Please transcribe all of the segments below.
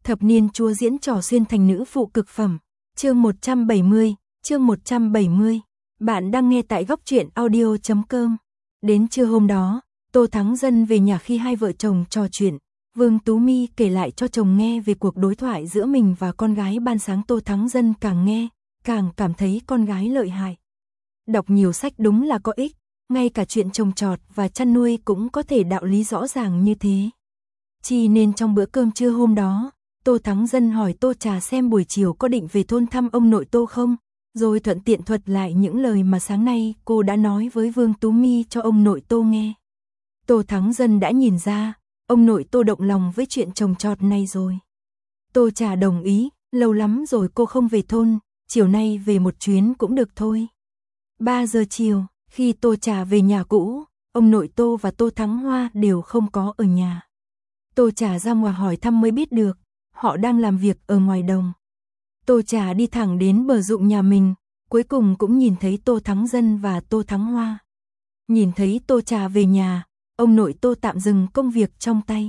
Thập niên chúa diễn trò xuyên thành nữ phụ cực phẩm. Chương 170, chương 170. Bạn đang nghe tại góc truyện audio.com. Đến trưa hôm đó, Tô Thắng Dân về nhà khi hai vợ chồng trò chuyện. Vương Tú My kể lại cho chồng nghe về cuộc đối thoại giữa mình và con gái ban sáng. Tô Thắng Dân càng nghe, càng cảm thấy con gái lợi hại. Đọc nhiều sách đúng là có ích, ngay cả chuyện trồng trọt và chăn nuôi cũng có thể đạo lý rõ ràng như thế. Chỉ nên trong bữa cơm trưa hôm đó, Tô Thắng Dân hỏi Tô Trà xem buổi chiều có định về thôn thăm ông nội Tô không, rồi thuận tiện thuật lại những lời mà sáng nay cô đã nói với Vương Tú My cho ông nội Tô nghe. Tô Thắng Dân đã nhìn ra, ông nội Tô động lòng với chuyện trồng trọt này rồi. Tô Trà đồng ý, lâu lắm rồi cô không về thôn, chiều nay về một chuyến cũng được thôi. 3 giờ chiều, khi Tô Trà về nhà cũ, ông nội Tô và Tô Thắng Hoa đều không có ở nhà. Tô Trà ra ngoài hỏi thăm mới biết được, họ đang làm việc ở ngoài đồng. Tô Trà đi thẳng đến bờ ruộng nhà mình, cuối cùng cũng nhìn thấy Tô Thắng Dân và Tô Thắng Hoa. Nhìn thấy Tô Trà về nhà, ông nội Tô tạm dừng công việc trong tay.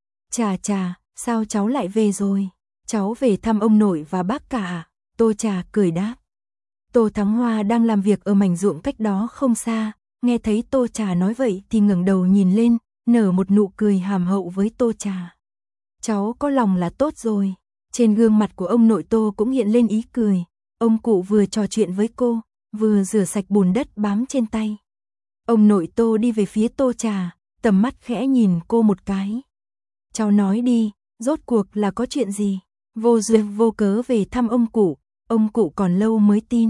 Trà, sao cháu lại về rồi? Cháu về thăm ông nội và bác cả à? Tô Trà cười đáp. Tô Thắng Hoa đang làm việc ở mảnh ruộng cách đó không xa, nghe thấy Tô Trà nói vậy thì ngẩng đầu nhìn lên, nở một nụ cười hàm hậu với Tô Trà. Cháu có lòng là tốt rồi. Trên gương mặt của ông nội Tô cũng hiện lên ý cười. Ông cụ vừa trò chuyện với cô, vừa rửa sạch bùn đất bám trên tay. Ông nội Tô đi về phía Tô Trà, tầm mắt khẽ nhìn cô một cái. Cháu nói đi, rốt cuộc là có chuyện gì? Vô duyên vô cớ về thăm ông cụ còn lâu mới tin.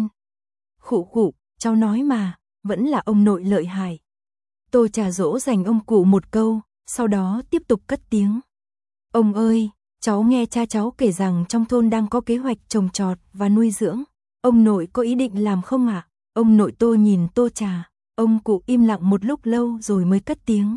Khụ, cháu nói mà, vẫn là ông nội lợi hại. Tô Trà dỗ dành ông cụ một câu, sau đó tiếp tục cất tiếng. Ông ơi, cháu nghe cha cháu kể rằng trong thôn đang có kế hoạch trồng trọt và nuôi dưỡng. Ông nội có ý định làm không ạ? Ông nội Tô nhìn Tô Trà, ông cụ im lặng một lúc lâu rồi mới cất tiếng.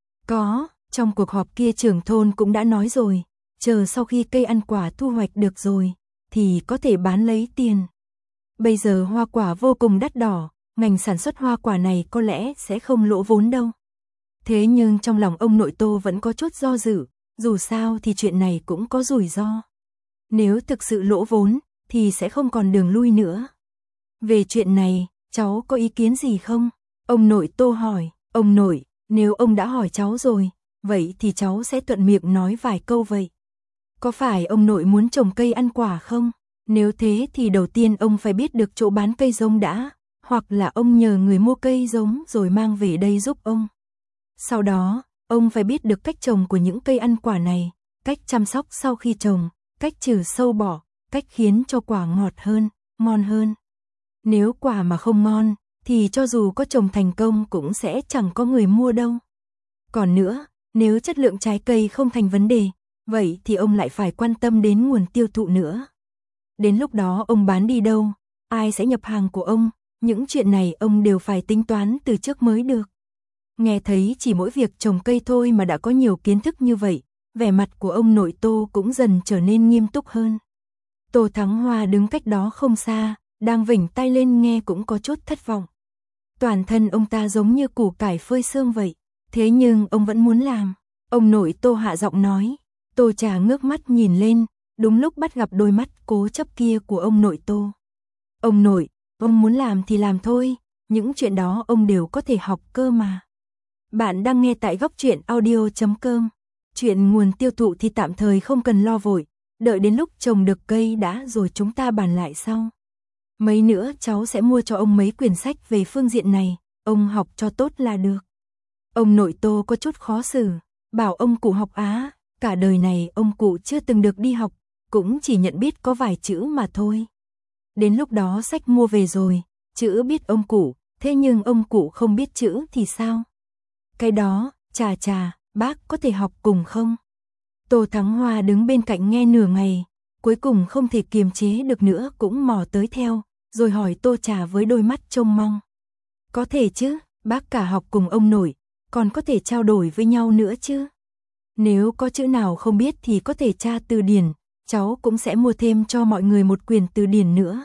Có, trong cuộc họp kia trưởng thôn cũng đã nói rồi, chờ sau khi cây ăn quả thu hoạch được rồi, thì có thể bán lấy tiền. Bây giờ hoa quả vô cùng đắt đỏ, ngành sản xuất hoa quả này có lẽ sẽ không lỗ vốn đâu. Thế nhưng trong lòng ông nội Tô vẫn có chút do dự, dù sao thì chuyện này cũng có rủi ro. Nếu thực sự lỗ vốn, thì sẽ không còn đường lui nữa. Về chuyện này, cháu có ý kiến gì không? Ông nội Tô hỏi, ông nội, nếu ông đã hỏi cháu rồi, vậy thì cháu sẽ thuận miệng nói vài câu vậy. Có phải ông nội muốn trồng cây ăn quả không? Nếu thế thì đầu tiên ông phải biết được chỗ bán cây giống đã, hoặc là ông nhờ người mua cây giống rồi mang về đây giúp ông. Sau đó, ông phải biết được cách trồng của những cây ăn quả này, cách chăm sóc sau khi trồng, cách trừ sâu bọ, cách khiến cho quả ngọt hơn, ngon hơn. Nếu quả mà không ngon, thì cho dù có trồng thành công cũng sẽ chẳng có người mua đâu. Còn nữa, nếu chất lượng trái cây không thành vấn đề, vậy thì ông lại phải quan tâm đến nguồn tiêu thụ nữa. Đến lúc đó ông bán đi đâu, ai sẽ nhập hàng của ông, những chuyện này ông đều phải tính toán từ trước mới được. Nghe thấy chỉ mỗi việc trồng cây thôi mà đã có nhiều kiến thức như vậy, vẻ mặt của ông nội Tô cũng dần trở nên nghiêm túc hơn. Tô Thắng Hoa đứng cách đó không xa, đang vểnh tai lên nghe cũng có chút thất vọng. Toàn thân ông ta giống như củ cải phơi sương vậy, thế nhưng ông vẫn muốn làm. Ông nội Tô hạ giọng nói. Tô Trà ngước mắt nhìn lên, đúng lúc bắt gặp đôi mắt cố chấp kia của ông nội Tô. Ông nội, ông muốn làm thì làm thôi, những chuyện đó ông đều có thể học cơ mà. Bạn đang nghe tại góc truyện audio.com. Chuyện nguồn tiêu thụ thì tạm thời không cần lo vội, đợi đến lúc trồng được cây đã rồi chúng ta bàn lại sau. Mấy nữa cháu sẽ mua cho ông mấy quyển sách về phương diện này, ông học cho tốt là được. Ông nội Tô có chút khó xử, bảo ông cụ học á, cả đời này ông cụ chưa từng được đi học, cũng chỉ nhận biết có vài chữ mà thôi. Đến lúc đó sách mua về rồi, chữ biết ông cụ, thế nhưng ông cụ không biết chữ thì sao? Cái đó, Trà, bác có thể học cùng không? Tô Thắng Hoa đứng bên cạnh nghe nửa ngày, cuối cùng không thể kiềm chế được nữa cũng mò tới theo, rồi hỏi Tô Trà với đôi mắt trông mong. Có thể chứ, bác cả học cùng ông nội, còn có thể trao đổi với nhau nữa chứ. Nếu có chữ nào không biết thì có thể tra từ điển, cháu cũng sẽ mua thêm cho mọi người một quyển từ điển nữa.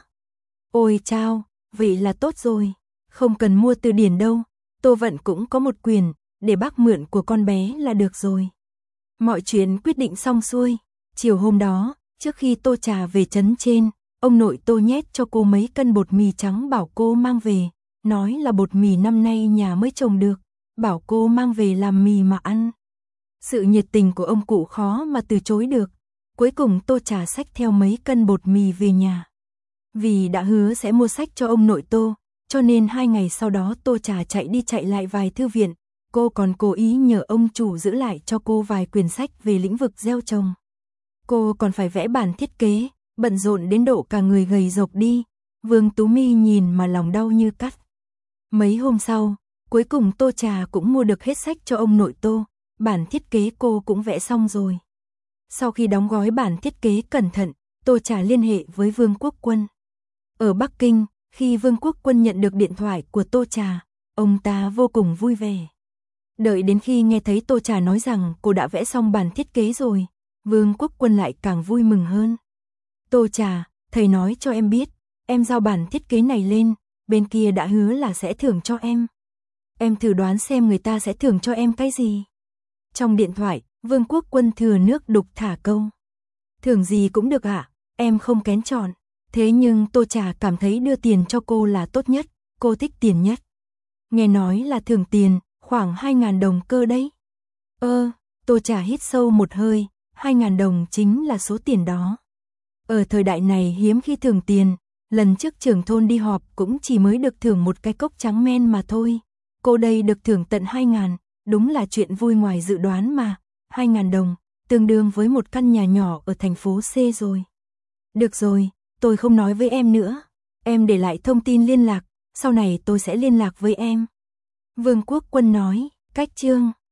Ôi chao, vậy là tốt rồi, không cần mua từ điển đâu, Tô Vận cũng có một quyển, để bác mượn của con bé là được rồi. Mọi chuyện quyết định xong xuôi, Chiều hôm đó, trước khi Tô Trà về trấn trên, ông nội Tô nhét cho cô mấy cân bột mì trắng bảo cô mang về, nói là bột mì năm nay nhà mới trồng được, bảo cô mang về làm mì mà ăn. Sự nhiệt tình của ông cụ khó mà từ chối được. Cuối cùng Tô Trà xách theo mấy cân bột mì về nhà. Vì đã hứa sẽ mua sách cho ông nội Tô, cho nên 2 ngày sau đó Tô Trà chạy đi chạy lại vài thư viện, cô còn cố ý nhờ ông chủ giữ lại cho cô vài quyển sách về lĩnh vực gieo trồng. Cô còn phải vẽ bản thiết kế, bận rộn đến độ cả người gầy rộc đi. Vương Tú My nhìn mà lòng đau như cắt. Mấy hôm sau, cuối cùng Tô Trà cũng mua được hết sách cho ông nội Tô, bản thiết kế cô cũng vẽ xong rồi. Sau khi đóng gói bản thiết kế cẩn thận, Tô Trà liên hệ với Vương Quốc Quân. Ở Bắc Kinh, khi Vương Quốc Quân nhận được điện thoại của Tô Trà, ông ta vô cùng vui vẻ. Đợi đến khi nghe thấy Tô Trà nói rằng cô đã vẽ xong bản thiết kế rồi, Vương Quốc Quân lại càng vui mừng hơn. Tô Trà, thầy nói cho em biết, em giao bản thiết kế này lên, bên kia đã hứa là sẽ thưởng cho em. Em thử đoán xem người ta sẽ thưởng cho em cái gì. Trong điện thoại, Vương Quốc Quân thừa nước đục thả câu. Thưởng gì cũng được ạ, em không kén chọn. Thế nhưng Tô Trà cảm thấy đưa tiền cho cô là tốt nhất, cô thích tiền nhất. Nghe nói là thưởng tiền, khoảng 2.000 đồng cơ đấy. Tô Trà hít sâu một hơi, 2.000 đồng chính là số tiền đó. Ở thời đại này hiếm khi thưởng tiền, lần trước trưởng thôn đi họp cũng chỉ mới được thưởng một cái cốc trắng men mà thôi. Cô đây được thưởng tận 2.000, đúng là chuyện vui ngoài dự đoán mà. 2.000 đồng, tương đương với một căn nhà nhỏ ở thành phố C rồi. Được rồi, tôi không nói với em nữa. Em để lại thông tin liên lạc, sau này tôi sẽ liên lạc với em. Vương Quốc Quân nói, cách chương.